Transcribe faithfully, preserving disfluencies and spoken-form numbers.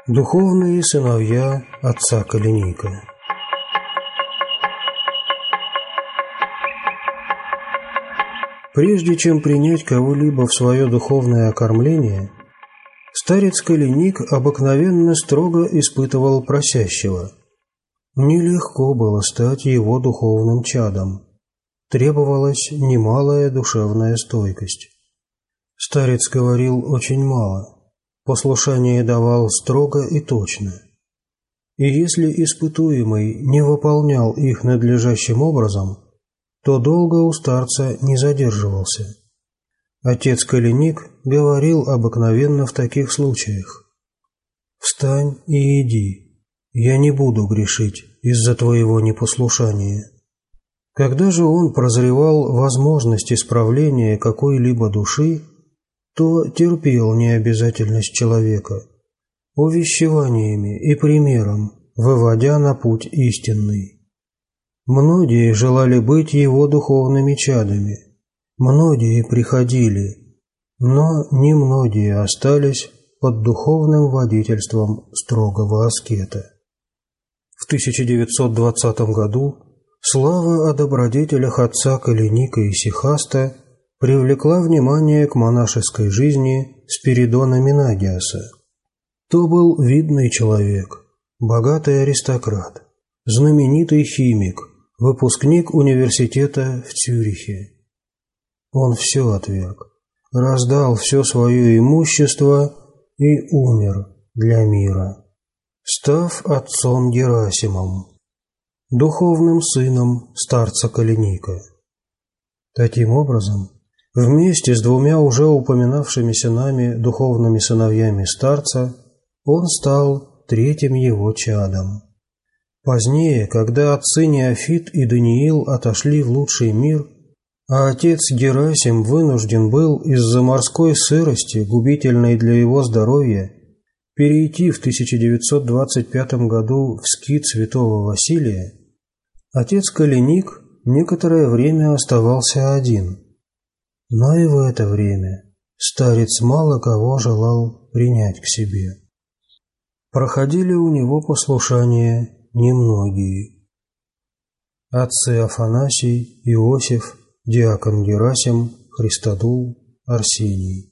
Духовные сыновья отца Калиника. Прежде чем принять кого-либо в свое духовное окормление, старец Калиник обыкновенно строго испытывал просящего. Нелегко было стать его духовным чадом. Требовалась немалая душевная стойкость. Старец говорил очень мало. Послушание давал строго и точно. И если испытуемый не выполнял их надлежащим образом, то долго у старца не задерживался. Отец Калиник говорил обыкновенно в таких случаях: «Встань и иди, я не буду грешить из-за твоего непослушания». Когда же он прозревал возможность исправления какой-либо души, то терпел необязательность человека, увещеваниями и примером, выводя на путь истинный. Многие желали быть его духовными чадами, многие приходили, но немногие остались под духовным водительством строгого аскета. В тысяча девятьсот двадцатом году слава о добродетелях отца Калиника Исихаста привлекла внимание к монашеской жизни Спиридона Менагиаса. То был видный человек, богатый аристократ, знаменитый химик, выпускник университета в Цюрихе. Он все отверг, раздал все свое имущество и умер для мира, став отцом Герасимом, духовным сыном старца Калиника. Таким образом, вместе с двумя уже упоминавшимися нами духовными сыновьями старца, он стал третьим его чадом. Позднее, когда отцы Неофит и Даниил отошли в лучший мир, а отец Герасим вынужден был из-за морской сырости, губительной для его здоровья, перейти в тысяча девятьсот двадцать пятом году в скит святого Василия, отец Калиник некоторое время оставался один. Но и в это время старец мало кого желал принять к себе. Проходили у него послушание немногие. Отцы Афанасий, Иосиф, диакон Герасим, Христодул, Арсений.